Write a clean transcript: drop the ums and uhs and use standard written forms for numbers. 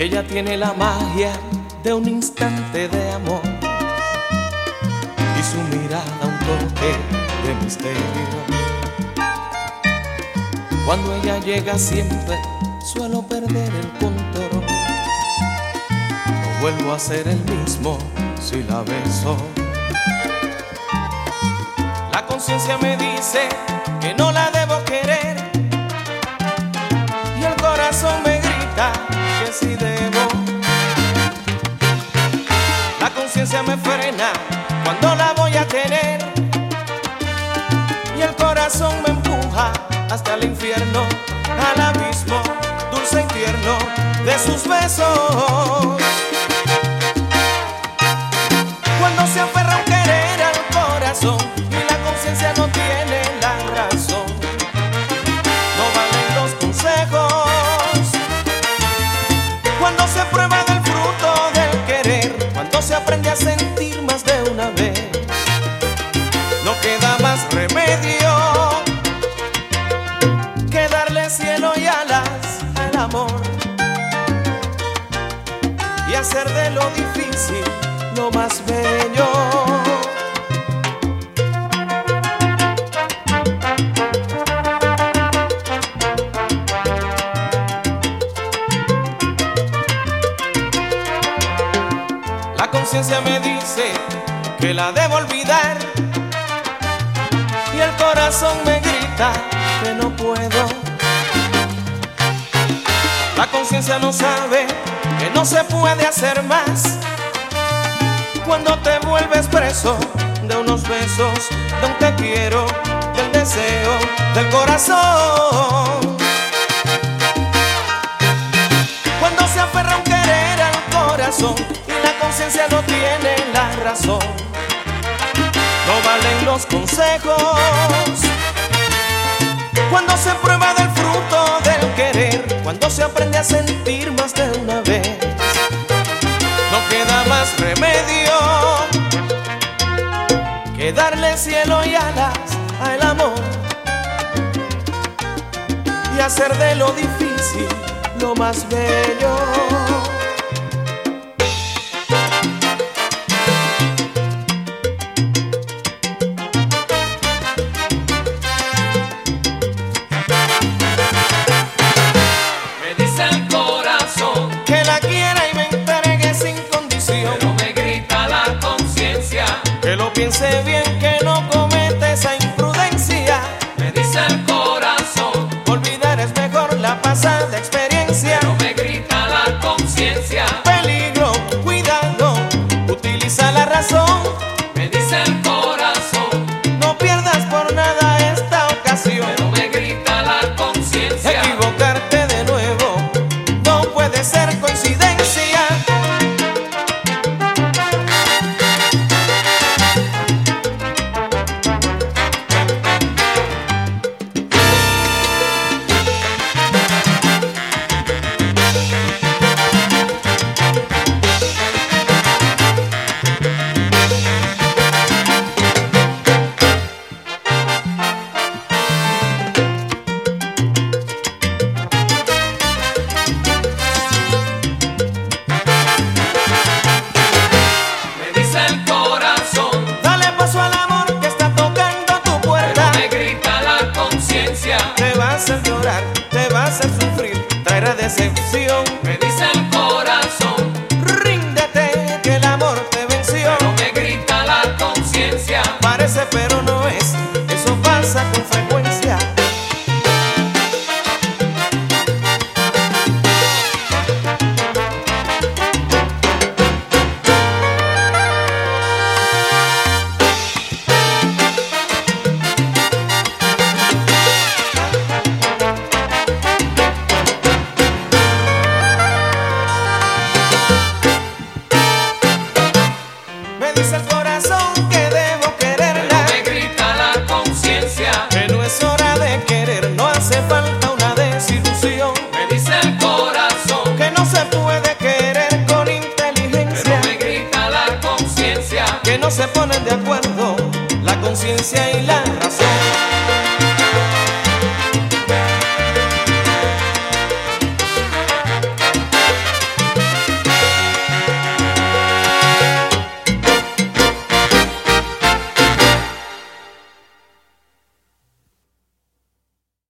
Ella tiene la magia de un instante de amor y su mirada un toque de misterio. Cuando ella llega siempre suelo perder el control. No vuelvo a ser el mismo si la beso. La conciencia me dice que no la debo querer y el corazón me grita que sí debo. La conciencia me frena cuando la voy a tener y el corazón me empuja hasta el infierno, al abismo dulce y tierno de sus besos. Cuando se aferra un querer al corazón y la conciencia no tiene la razón, no valen los consejos. Cuando se prueba del fruto del querer, cuando se aprende a sentir más de una vez, no queda más remedio que darle cielo y alas al amor y hacer de lo difícil lo más bello. La conciencia me dice que la debo olvidar y el corazón me grita que no puedo. La conciencia no sabe que no se puede hacer más cuando te vuelves preso de unos besos, de un te quiero, del deseo, del corazón. Cuando se aferra un querer al corazón y la conciencia no tiene la razón, no valen los consejos. Cuando se prueba del fruto del querer, cuando se aprende a sentir más de una vez, no queda más remedio que darle cielo y alas al amor y hacer de lo difícil lo más bello. Que lo piense bien, que no cometa esa imprudencia. Me dice el corazón, olvidar es mejor la pasada experiencia. pero me grita la conciencia. Peligro, cuidado, utiliza la razón. Me dice el corazón, No pierdas por nada esta ocasión. pero me grita la conciencia. Equivocarte de nuevo no puede ser coincidencia. Me dice el corazón, Dale paso al amor que está tocando tu puerta. pero me grita la conciencia. Te va a hacer llorar, te va a hacer sufrir, traerá decepción. Me dice el corazón, Ríndete que el amor te venció. pero me grita la conciencia. Parece pero no es, eso pasa con frecuencia. Me dice el corazón que debo Pero quererla, me grita la conciencia. que no es hora de querer, no hace falta una desilusión, Me dice el corazón, que no se puede